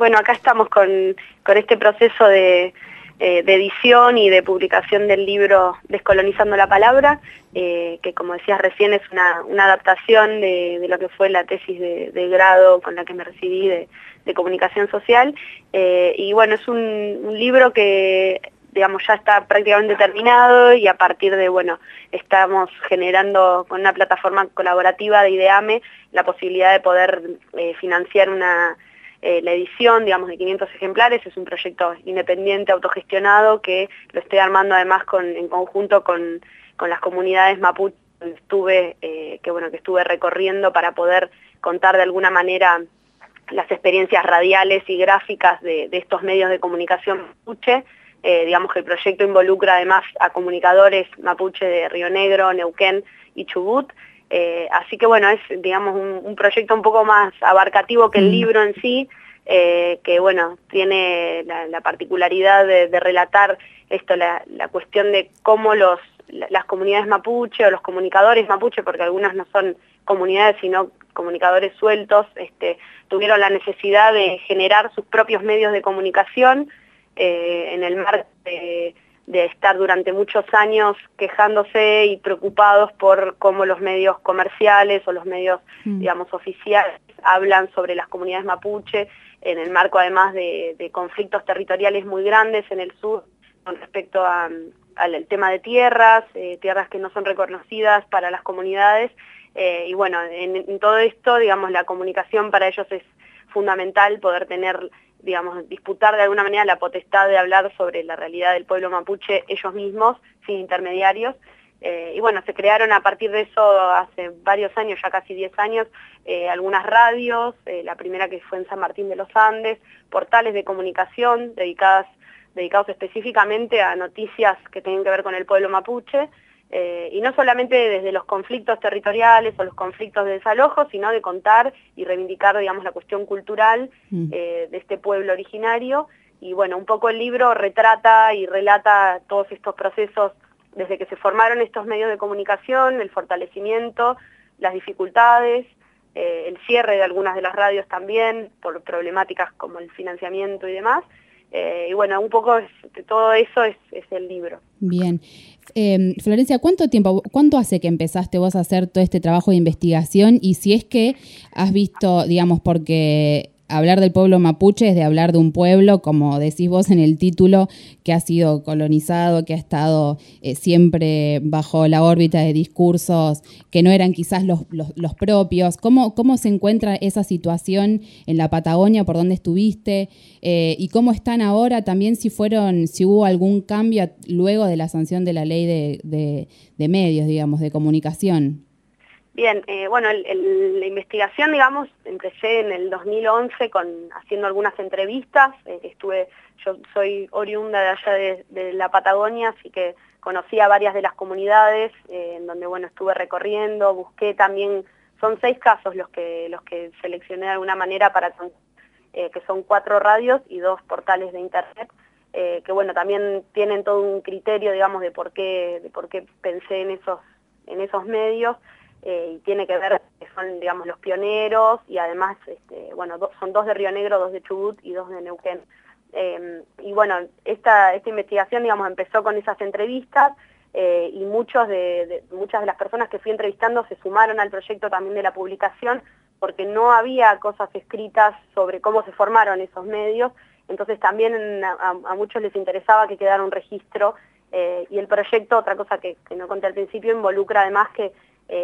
Bueno, acá estamos con este proceso de edición y de publicación del libro Descolonizando la Palabra, que como decías recién es una adaptación de lo que fue la tesis de grado con la que me recibí de comunicación social. Y bueno, es un libro que digamos ya está prácticamente terminado y a partir de, bueno, estamos generando con una plataforma colaborativa de IDEAME la posibilidad de poder financiar la edición, digamos, de 500 ejemplares. Es un proyecto independiente, autogestionado, que lo estoy armando además en conjunto con las comunidades mapuche que estuve recorriendo para poder contar de alguna manera las experiencias radiales y gráficas de estos medios de comunicación mapuche. Digamos que el proyecto involucra además a comunicadores mapuche de Río Negro, Neuquén y Chubut. Así que bueno, es digamos un proyecto un poco más abarcativo que el libro en sí, que bueno, tiene la particularidad de relatar esto, la cuestión de cómo las comunidades mapuche o los comunicadores mapuche, porque algunas no son comunidades sino comunicadores sueltos, tuvieron la necesidad de generar sus propios medios de comunicación en el marco de estar durante muchos años quejándose y preocupados por cómo los medios comerciales o los medios, digamos, oficiales hablan sobre las comunidades mapuche, en el marco además de conflictos territoriales muy grandes en el sur con respecto al tema de tierras que no son reconocidas para las comunidades. Y bueno, en todo esto, digamos, la comunicación para ellos es fundamental, poder tener, digamos, disputar de alguna manera la potestad de hablar sobre la realidad del pueblo mapuche ellos mismos, sin intermediarios. Y bueno, se crearon a partir de eso hace varios años, ya casi 10 años, algunas radios, la primera que fue en San Martín de los Andes, portales de comunicación dedicados específicamente a noticias que tienen que ver con el pueblo mapuche, y no solamente desde los conflictos territoriales o los conflictos de desalojo, sino de contar y reivindicar, digamos, la cuestión cultural de este pueblo originario. Y bueno, un poco el libro retrata y relata todos estos procesos desde que se formaron estos medios de comunicación, el fortalecimiento, las dificultades, el cierre de algunas de las radios también, por problemáticas como el financiamiento y demás. Y bueno, un poco de todo eso es el libro. Bien. Florencia, ¿cuánto hace que empezaste vos a hacer todo este trabajo de investigación? Y si es que has visto, digamos, porque hablar del pueblo mapuche es de hablar de un pueblo, como decís vos en el título, que ha sido colonizado, que ha estado siempre bajo la órbita de discursos que no eran quizás los propios. ¿Cómo se encuentra esa situación en la Patagonia, por donde estuviste? ¿Y cómo están ahora también, si hubo algún cambio luego de la sanción de la ley de medios, digamos, de comunicación? Bien, bueno, la investigación, digamos, empecé en el 2011 haciendo algunas entrevistas. Yo soy oriunda de allá de la Patagonia, así que conocí a varias de las comunidades, en donde, bueno, estuve recorriendo, busqué también, son 6 casos los que seleccioné de alguna manera que son 4 radios y 2 portales de internet, que bueno, también tienen todo un criterio, digamos, de por qué pensé en esos medios. Y tiene que ver que son, digamos, los pioneros, y además, bueno, son 2 de Río Negro, 2 de Chubut y 2 de Neuquén. Y bueno, esta investigación, digamos, empezó con esas entrevistas, y muchas de las personas que fui entrevistando se sumaron al proyecto también de la publicación, porque no había cosas escritas sobre cómo se formaron esos medios. Entonces también a muchos les interesaba que quedara un registro, y el proyecto, otra cosa que no conté al principio, involucra además que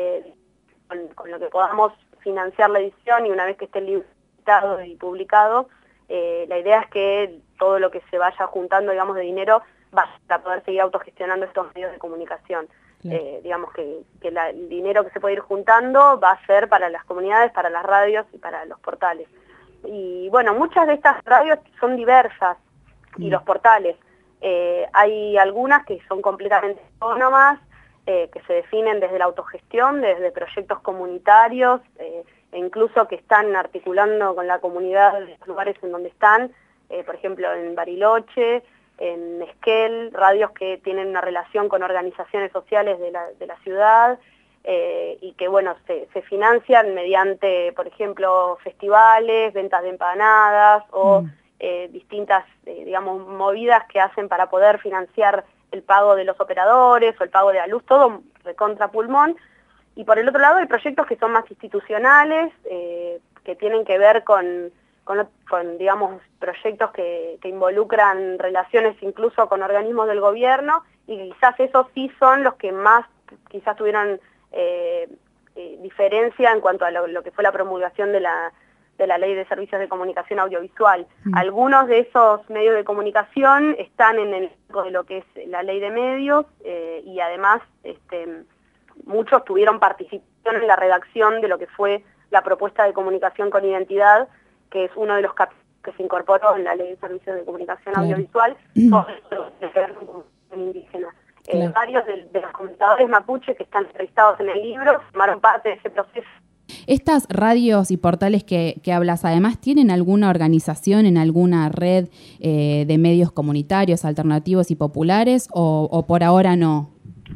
con lo que podamos financiar la edición, y una vez que esté el libro editado y publicado, la idea es que todo lo que se vaya juntando, digamos, de dinero va a poder seguir autogestionando estos medios de comunicación. Claro. Digamos que el dinero que se puede ir juntando va a ser para las comunidades, para las radios y para los portales. Y bueno, muchas de estas radios son diversas, y los portales. Hay algunas que son completamente autónomas, que se definen desde la autogestión, desde proyectos comunitarios, e incluso que están articulando con la comunidad de los lugares en donde están, por ejemplo en Bariloche, en Esquel, radios que tienen una relación con organizaciones sociales de la ciudad, y que bueno, se financian mediante, por ejemplo, festivales, ventas de empanadas o distintas, digamos, movidas que hacen para poder financiar el pago de los operadores o el pago de la luz, todo recontra pulmón. Y por el otro lado hay proyectos que son más institucionales, que tienen que ver con digamos, proyectos que involucran relaciones incluso con organismos del gobierno, y quizás esos sí son los que más quizás tuvieron diferencia en cuanto a lo que fue la promulgación de la Ley de Servicios de Comunicación Audiovisual. Algunos de esos medios de comunicación están en el marco de lo que es la Ley de Medios, y además muchos tuvieron participación en la redacción de lo que fue la propuesta de comunicación con identidad, que es uno de los capítulos que se incorporó en la Ley de Servicios de Comunicación Audiovisual, sobre lo que tiene que ver con comunicación indígena. Varios de los comunicadores mapuches que están entrevistados en el libro formaron parte de ese proceso. ¿Estas radios y portales que hablas, además, tienen alguna organización en alguna red de medios comunitarios, alternativos y populares, o por ahora no?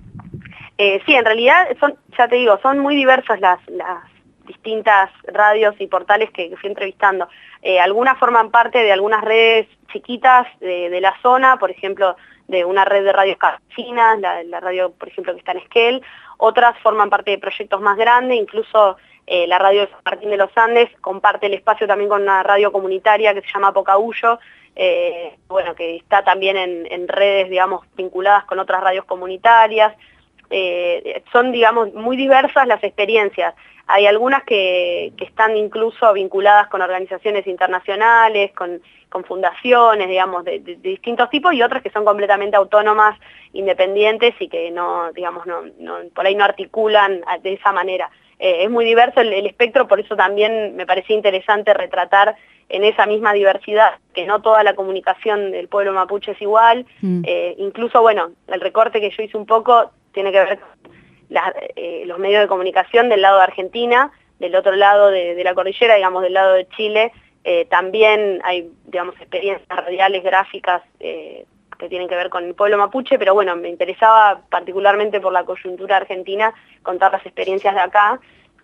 Sí, en realidad, ya te digo, son muy diversas las distintas radios y portales que fui entrevistando. Algunas forman parte de algunas redes chiquitas de la zona, por ejemplo, de una red de radios campesinas, la radio, por ejemplo, que está en Esquel. Otras forman parte de proyectos más grandes, incluso la radio de San Martín de los Andes comparte el espacio también con una radio comunitaria que se llama Pocahuyo, bueno, que está también en redes, digamos, vinculadas con otras radios comunitarias. Son, digamos, muy diversas las experiencias. Hay algunas que están incluso vinculadas con organizaciones internacionales, con fundaciones, digamos, de distintos tipos, y otras que son completamente autónomas, independientes y que no, digamos, por ahí no articulan de esa manera. Es muy diverso el espectro, por eso también me parecía interesante retratar en esa misma diversidad, que no toda la comunicación del pueblo mapuche es igual. Incluso, bueno, el recorte que yo hice un poco tiene que ver con los medios de comunicación del lado de Argentina, del otro lado de la cordillera, digamos, del lado de Chile. También hay, digamos, experiencias radiales, gráficas, que tienen que ver con el pueblo mapuche, pero bueno, me interesaba particularmente por la coyuntura argentina contar las experiencias de acá,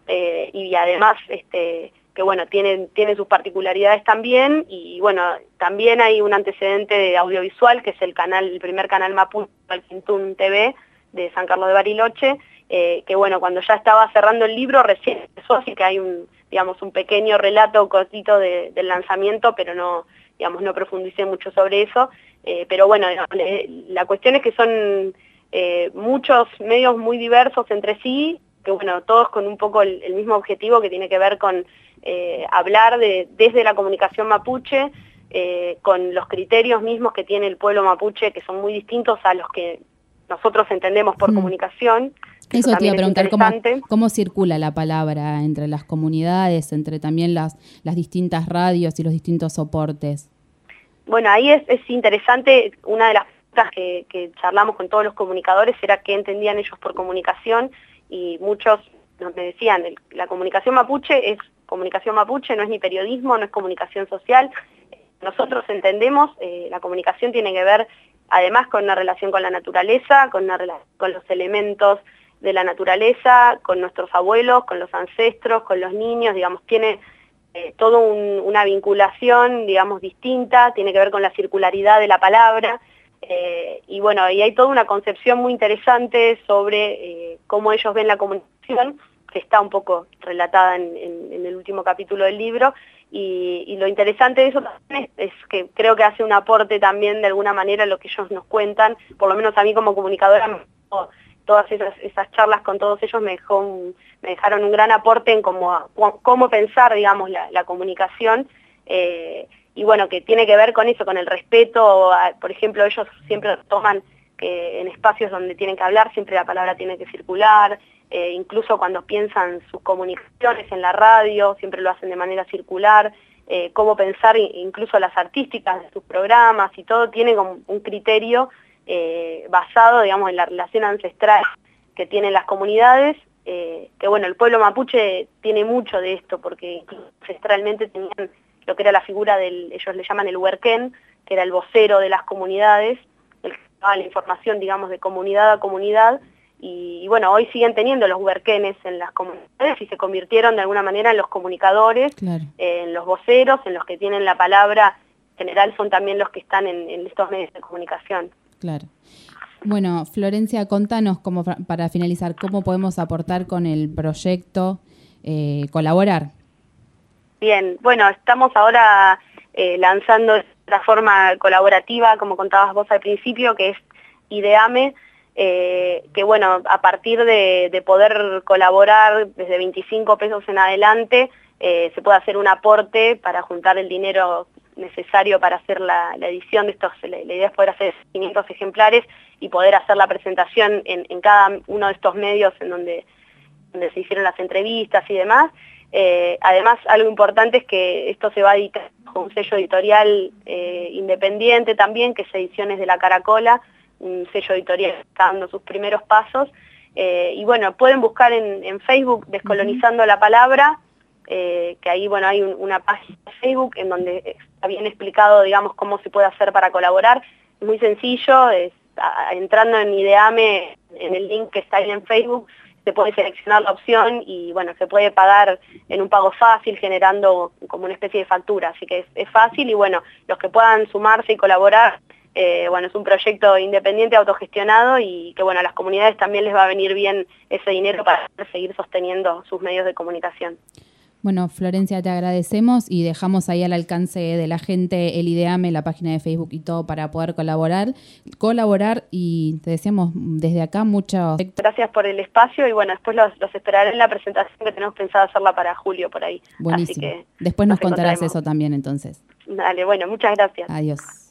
y además que bueno, tiene sus particularidades también, y bueno, también hay un antecedente de audiovisual, que es el primer canal mapuche, el Quintún TV, de San Carlos de Bariloche, que bueno, cuando ya estaba cerrando el libro recién empezó, así que hay digamos, un pequeño relato cortito del lanzamiento, pero no profundicé mucho sobre eso. Pero bueno, la cuestión es que son muchos medios muy diversos entre sí, que bueno, todos con un poco el mismo objetivo, que tiene que ver con hablar desde la comunicación mapuche, con los criterios mismos que tiene el pueblo mapuche, que son muy distintos a los que nosotros entendemos por comunicación. Eso te iba a preguntar, ¿cómo circula la palabra entre las comunidades, entre también las distintas radios y los distintos soportes? Bueno, ahí es interesante. Una de las cosas que charlamos con todos los comunicadores era qué entendían ellos por comunicación, y muchos me decían, la comunicación mapuche, no es ni periodismo, no es comunicación social. Nosotros entendemos, la comunicación tiene que ver además con una relación con la naturaleza, con los elementos de la naturaleza, con nuestros abuelos, con los ancestros, con los niños, digamos, tiene toda una vinculación, digamos, distinta, tiene que ver con la circularidad de la palabra, y bueno, y hay toda una concepción muy interesante sobre cómo ellos ven la comunicación, que está un poco relatada en el último capítulo del libro, y lo interesante de eso también es que creo que hace un aporte también de alguna manera a lo que ellos nos cuentan. Por lo menos a mí como comunicadora, todas esas charlas con todos ellos me dejaron un gran aporte en cómo pensar, digamos, la comunicación, y bueno, que tiene que ver con eso, con el respeto. Por ejemplo, ellos siempre toman que en espacios donde tienen que hablar siempre la palabra tiene que circular. Incluso cuando piensan sus comunicaciones en la radio, siempre lo hacen de manera circular. Cómo pensar incluso las artísticas de sus programas y todo, tiene como un criterio basado, digamos, en la relación ancestral que tienen las comunidades, que bueno, el pueblo mapuche tiene mucho de esto, porque ancestralmente tenían lo que era la figura ellos le llaman el huerquén, que era el vocero de las comunidades, el que daba la información, digamos, de comunidad a comunidad. y bueno, hoy siguen teniendo los huerquenes en las comunidades y se convirtieron de alguna manera en los comunicadores, claro, en los voceros, en los que tienen la palabra. En general son también los que están en estos medios de comunicación. claro. Bueno, Florencia, contanos, como para finalizar, cómo podemos aportar con el proyecto, colaborar. Bien, bueno, estamos ahora lanzando esta forma colaborativa, como contabas vos al principio, que es IDEAME, que bueno, a partir de poder colaborar desde 25 pesos en adelante, se puede hacer un aporte para juntar el dinero necesario para hacer la edición de estos. La idea es poder hacer 500 ejemplares y poder hacer la presentación en cada uno de estos medios en donde se hicieron las entrevistas y demás. Además, algo importante es que esto se va a editar con un sello editorial independiente también, que es Ediciones de la Caracola, un sello editorial que está dando sus primeros pasos. Y bueno, pueden buscar en Facebook Descolonizando la Palabra, que ahí bueno, hay una página de Facebook en donde está bien explicado, digamos, cómo se puede hacer para colaborar. Es muy sencillo, entrando en IDEAME, en el link que está ahí en Facebook, se puede seleccionar la opción y bueno, se puede pagar en un pago fácil, generando como una especie de factura, así que es fácil. Y bueno, los que puedan sumarse y colaborar, bueno, es un proyecto independiente, autogestionado, y que bueno, a las comunidades también les va a venir bien ese dinero para seguir sosteniendo sus medios de comunicación. Bueno, Florencia, te agradecemos y dejamos ahí al alcance de la gente el IDEAME, la página de Facebook y todo para poder colaborar y te deseamos desde acá mucho. Gracias por el espacio y bueno, después los esperaré en la presentación que tenemos pensado hacerla para julio por ahí. Buenísimo. Así que después nos contarás eso también entonces. Dale, bueno, muchas gracias. Adiós.